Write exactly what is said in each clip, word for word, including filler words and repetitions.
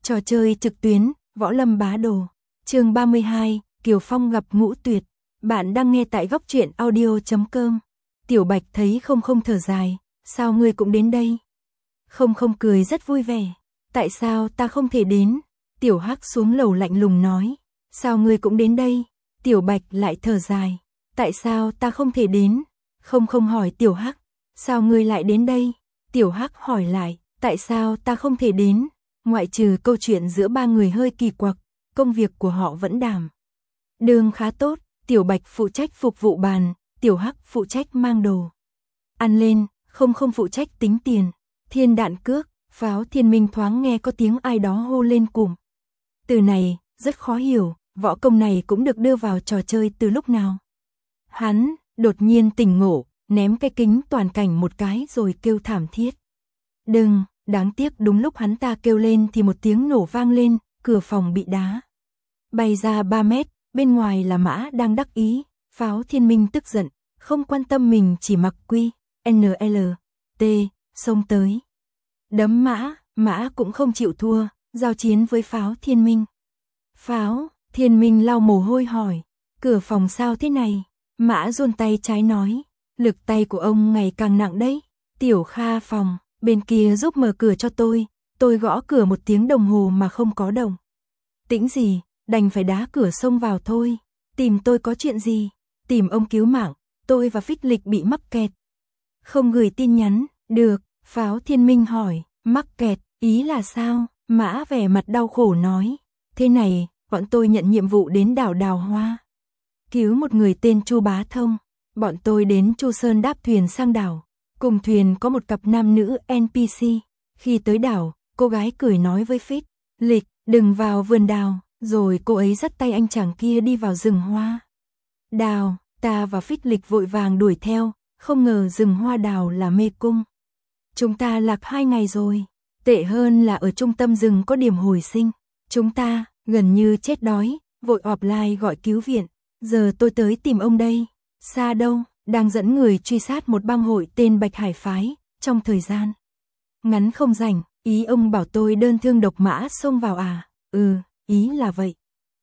Trò chơi trực tuyến, Võ Lâm Bá Đồ. Chương ba mươi hai, Kiều Phong gặp Ngũ Tuyệt. Bạn đang nghe tại góc truyện audio chấm com. Tiểu Bạch thấy Không Không thở dài, sao ngươi cũng đến đây? Không Không cười rất vui vẻ, tại sao ta không thể đến? Tiểu Hắc xuống lầu lạnh lùng nói, sao ngươi cũng đến đây? Tiểu Bạch lại thở dài, tại sao ta không thể đến? Không Không hỏi Tiểu Hắc, sao ngươi lại đến đây? Tiểu Hắc hỏi lại, tại sao ta không thể đến? Ngoại trừ câu chuyện giữa ba người hơi kỳ quặc, công việc của họ vẫn đảm đương khá tốt. Tiểu Bạch phụ trách phục vụ bàn, Tiểu Hắc phụ trách mang đồ ăn lên, Không Không phụ trách tính tiền. Thiên đạn cước, Pháo Thiên Minh thoáng nghe có tiếng ai đó hô lên cụm từ này, rất khó hiểu, võ công này cũng được đưa vào trò chơi từ lúc nào? Hắn đột nhiên tỉnh ngộ, ném cái kính toàn cảnh một cái rồi kêu thảm thiết. Đừng, đáng tiếc đúng lúc hắn ta kêu lên thì một tiếng nổ vang lên, cửa phòng bị đá bay ra ba mét, bên ngoài là Mã đang đắc ý. Pháo Thiên Minh tức giận, không quan tâm mình chỉ mặc quy en lờ tê, xông tới đấm Mã. Mã cũng không chịu thua, giao chiến với Pháo Thiên Minh. Pháo Thiên Minh lau mồ hôi hỏi, cửa phòng sao thế này? Mã run tay trái nói, lực tay của ông ngày càng nặng đấy. Tiểu Kha phòng bên kia giúp mở cửa cho tôi, tôi gõ cửa một tiếng đồng hồ mà không có động tĩnh gì, đành phải đá cửa xông vào thôi. Tìm tôi có chuyện gì? Tìm ông cứu mạng, tôi và Phích Lịch bị mắc kẹt. Không gửi tin nhắn, được. Pháo Thiên Minh hỏi, mắc kẹt, ý là sao? Mã vẻ mặt đau khổ nói, thế này, bọn tôi nhận nhiệm vụ đến đảo Đào Hoa, cứu một người tên Chu Bá Thông. Bọn tôi đến Chu Sơn đáp thuyền sang đảo, cùng thuyền có một cặp nam nữ en pê xê. Khi tới đảo, cô gái cười nói với Phích Lịch, đừng vào vườn đào, rồi cô ấy dắt tay anh chàng kia đi vào rừng hoa đào. Ta và Phích Lịch vội vàng đuổi theo, không ngờ rừng hoa đào là mê cung. Chúng ta lạc hai ngày rồi, tệ hơn là ở trung tâm rừng có điểm hồi sinh. Chúng ta gần như chết đói, vội offline gọi cứu viện. Giờ tôi tới tìm ông đây. Xa đâu? Đang dẫn người truy sát một bang hội tên Bạch Hải Phái. Trong thời gian ngắn không rảnh, ý ông bảo tôi đơn thương độc mã xông vào à? Ừ, ý là vậy.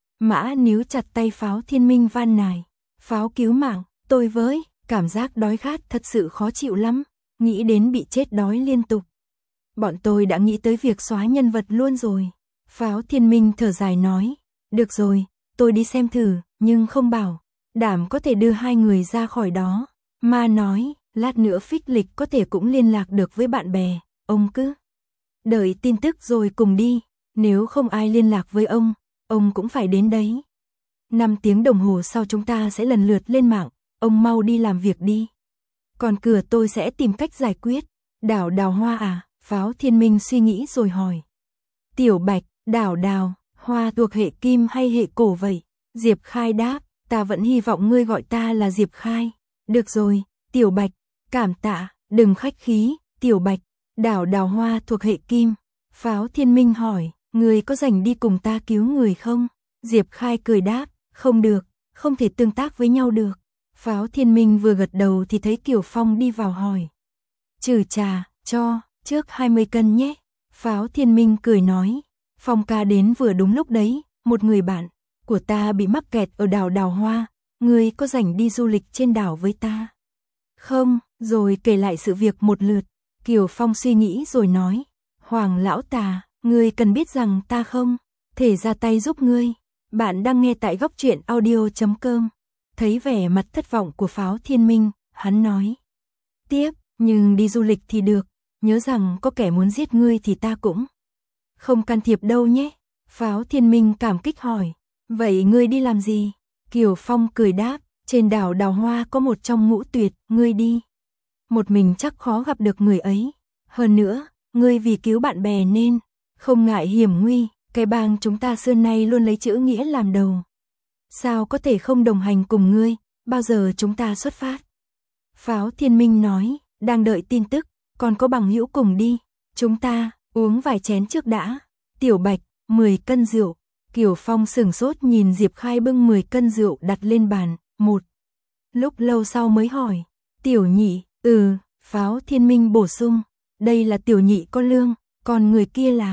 Mã níu chặt tay Pháo Thiên Minh van nài, Pháo cứu mạng, tôi với, cảm giác đói khát thật sự khó chịu lắm, nghĩ đến bị chết đói liên tục. Bọn tôi đã nghĩ tới việc xóa nhân vật luôn rồi. Pháo Thiên Minh thở dài nói, được rồi, tôi đi xem thử, nhưng không bảo đảm có thể đưa hai người ra khỏi đó. Ma nói, lát nữa Phích Lịch có thể cũng liên lạc được với bạn bè, ông cứ đợi tin tức rồi cùng đi, nếu không ai liên lạc với ông, ông cũng phải đến đấy. Năm tiếng đồng hồ sau chúng ta sẽ lần lượt lên mạng, ông mau đi làm việc đi. Còn cửa tôi sẽ tìm cách giải quyết. Đảo Đào Hoa à? Pháo Thiên Minh suy nghĩ rồi hỏi. Tiểu Bạch, đảo Đào Hoa thuộc hệ kim hay hệ cổ vậy? Diệp Khai đáp, ta vẫn hy vọng ngươi gọi ta là Diệp Khai. Được rồi, Tiểu Bạch, cảm tạ, đừng khách khí. Tiểu Bạch, đảo Đào Hoa thuộc hệ kim. Pháo Thiên Minh hỏi, ngươi có rảnh đi cùng ta cứu người không? Diệp Khai cười đáp, không được, không thể tương tác với nhau được. Pháo Thiên Minh vừa gật đầu thì thấy Kiều Phong đi vào hỏi, trừ trà, cho, trước hai mươi cân nhé. Pháo Thiên Minh cười nói, Phong ca đến vừa đúng lúc đấy, một người bạn của ta bị mắc kẹt ở đảo Đào Hoa, ngươi có rảnh đi du lịch trên đảo với ta không? Rồi kể lại sự việc một lượt. Kiều Phong suy nghĩ rồi nói, Hoàng lão tà, ngươi cần biết rằng ta không thể ra tay giúp ngươi. Bạn đang nghe tại góc truyện audio chấm com. Thấy vẻ mặt thất vọng của Pháo Thiên Minh, hắn nói tiếp, nhưng đi du lịch thì được, nhớ rằng có kẻ muốn giết ngươi thì ta cũng không can thiệp đâu nhé. Pháo Thiên Minh cảm kích hỏi, vậy ngươi đi làm gì? Kiều Phong cười đáp, trên đảo Đào Hoa có một trong Ngũ Tuyệt, ngươi đi một mình chắc khó gặp được người ấy. Hơn nữa, ngươi vì cứu bạn bè nên không ngại hiểm nguy, cái bang chúng ta xưa nay luôn lấy chữ nghĩa làm đầu. Sao có thể không đồng hành cùng ngươi, bao giờ chúng ta xuất phát? Pháo Thiên Minh nói, đang đợi tin tức, còn có bằng hữu cùng đi. Chúng ta uống vài chén trước đã. Tiểu Bạch, mười cân rượu. Kiều Phong sửng sốt nhìn Diệp Khai bưng mười cân rượu đặt lên bàn, một lúc lâu sau mới hỏi, Tiểu Nhị, ừ. Pháo Thiên Minh bổ sung, đây là Tiểu Nhị có lương, còn người kia là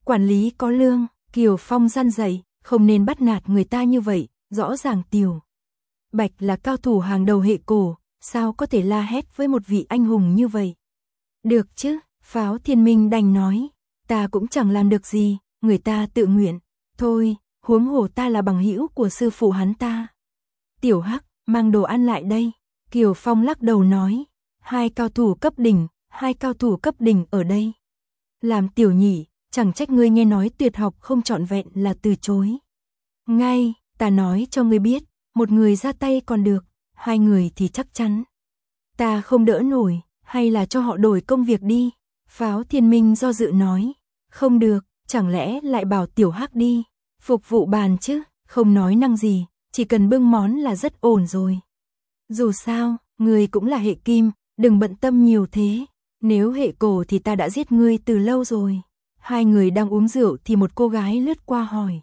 quản lý có lương, Kiều Phong răn dạy, không nên bắt nạt người ta như vậy, rõ ràng Tiểu Bạch là cao thủ hàng đầu hệ cổ, sao có thể la hét với một vị anh hùng như vậy. Được chứ, Pháo Thiên Minh đành nói, ta cũng chẳng làm được gì, người ta tự nguyện, thôi, huống hồ ta là bằng hữu của sư phụ hắn ta. Tiểu Hắc, mang đồ ăn lại đây, Kiều Phong lắc đầu nói, hai cao thủ cấp đỉnh, hai cao thủ cấp đỉnh ở đây. Làm tiểu nhị, chẳng trách ngươi nghe nói tuyệt học không trọn vẹn là từ chối. Ngay, ta nói cho ngươi biết, một người ra tay còn được, hai người thì chắc chắn ta không đỡ nổi, hay là cho họ đổi công việc đi. Pháo Thiên Minh do dự nói, không được, chẳng lẽ lại bảo Tiểu Hắc đi, phục vụ bàn chứ, không nói năng gì, chỉ cần bưng món là rất ổn rồi. Dù sao, ngươi cũng là hệ kim, đừng bận tâm nhiều thế, nếu hệ cổ thì ta đã giết ngươi từ lâu rồi. Hai người đang uống rượu thì một cô gái lướt qua hỏi,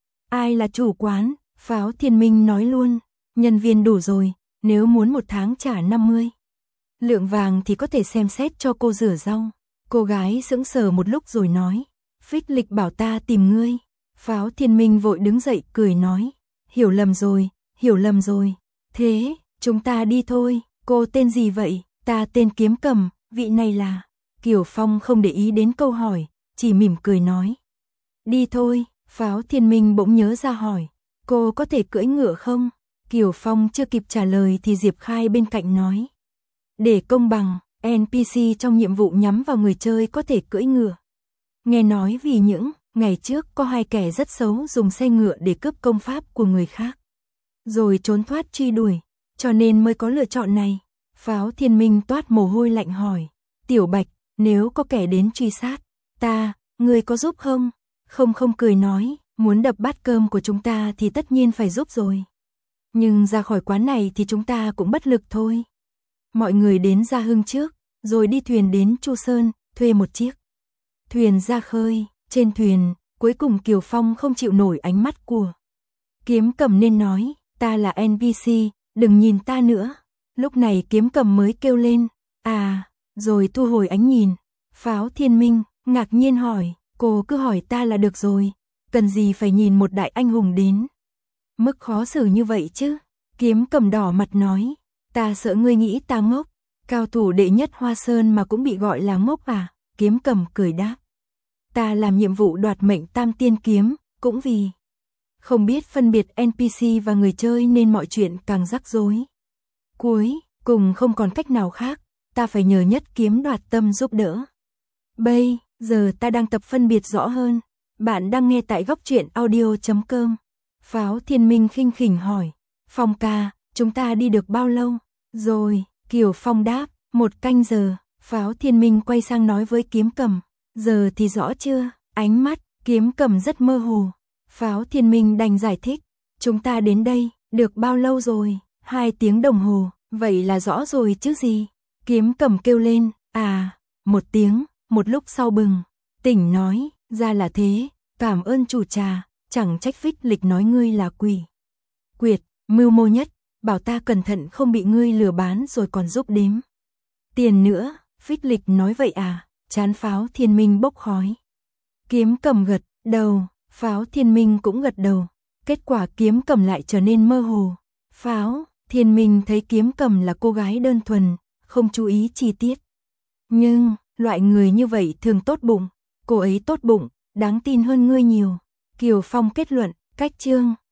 ai là chủ quán? Pháo Thiên Minh nói luôn, nhân viên đủ rồi, nếu muốn một tháng trả năm mươi lượng vàng thì có thể xem xét cho cô rửa rau. Cô gái sững sờ một lúc rồi nói, Phích Lịch bảo ta tìm ngươi. Pháo Thiên Minh vội đứng dậy cười nói, hiểu lầm rồi, hiểu lầm rồi, thế, chúng ta đi thôi. Cô tên gì vậy? Ta tên Kiếm Cầm, vị này là... Kiều Phong không để ý đến câu hỏi, chỉ mỉm cười nói, đi thôi. Pháo Thiên Minh bỗng nhớ ra hỏi, cô có thể cưỡi ngựa không? Kiều Phong chưa kịp trả lời thì Diệp Khai bên cạnh nói, để công bằng, en pê xê trong nhiệm vụ nhắm vào người chơi có thể cưỡi ngựa. Nghe nói vì những ngày trước có hai kẻ rất xấu dùng xe ngựa để cướp công pháp của người khác, rồi trốn thoát truy đuổi, cho nên mới có lựa chọn này. Pháo Thiên Minh toát mồ hôi lạnh hỏi, Tiểu Bạch, nếu có kẻ đến truy sát ta, ngươi có giúp không? Không không cười nói, muốn đập bát cơm của chúng ta thì tất nhiên phải giúp rồi. Nhưng ra khỏi quán này thì chúng ta cũng bất lực thôi. Mọi người đến Gia Hưng trước, rồi đi thuyền đến Chu Sơn, thuê một chiếc thuyền ra khơi. Trên thuyền, cuối cùng Kiều Phong không chịu nổi ánh mắt của Kiếm Cầm nên nói, ta là en pê xê, đừng nhìn ta nữa. Lúc này Kiếm Cầm mới kêu lên, à, rồi thu hồi ánh nhìn. Pháo Thiên Minh ngạc nhiên hỏi, cô cứ hỏi ta là được rồi, cần gì phải nhìn một đại anh hùng đến mức khó xử như vậy chứ? Kiếm Cầm đỏ mặt nói, ta sợ ngươi nghĩ ta ngốc, cao thủ đệ nhất Hoa Sơn mà cũng bị gọi là ngốc à? Kiếm Cầm cười đáp, ta làm nhiệm vụ đoạt mệnh tam tiên kiếm, cũng vì không biết phân biệt en pê xê và người chơi nên mọi chuyện càng rắc rối. Cuối cùng không còn cách nào khác, ta phải nhờ Nhất Kiếm Đoạt Tâm giúp đỡ. Bây giờ ta đang tập phân biệt rõ hơn. Bạn đang nghe tại góc truyện audio chấm com. Pháo Thiên Minh khinh khỉnh hỏi, Phong ca, chúng ta đi được bao lâu? Rồi, Kiều Phong đáp, một canh giờ. Pháo Thiên Minh quay sang nói với Kiếm Cầm, giờ thì rõ chưa? Ánh mắt Kiếm Cầm rất mơ hồ. Pháo Thiên Minh đành giải thích, chúng ta đến đây được bao lâu rồi? Hai tiếng đồng hồ, vậy là rõ rồi chứ gì? Kiếm Cầm kêu lên, à, một tiếng. Một lúc sau bừng tỉnh nói, ra là thế, cảm ơn chủ trà, chẳng trách Phích Lịch nói ngươi là quỷ quyệt, mưu mô nhất, bảo ta cẩn thận không bị ngươi lừa bán rồi còn giúp đếm tiền nữa. Phích Lịch nói vậy à? Chán Pháo Thiên Minh bốc khói. Kiếm Cầm gật đầu, Pháo Thiên Minh cũng gật đầu. Kết quả Kiếm Cầm lại trở nên mơ hồ. Pháo Thiên Minh thấy Kiếm Cầm là cô gái đơn thuần, không chú ý chi tiết. Nhưng loại người như vậy thường tốt bụng, cô ấy tốt bụng, đáng tin hơn ngươi nhiều. Kiều Phong kết luận, cách chương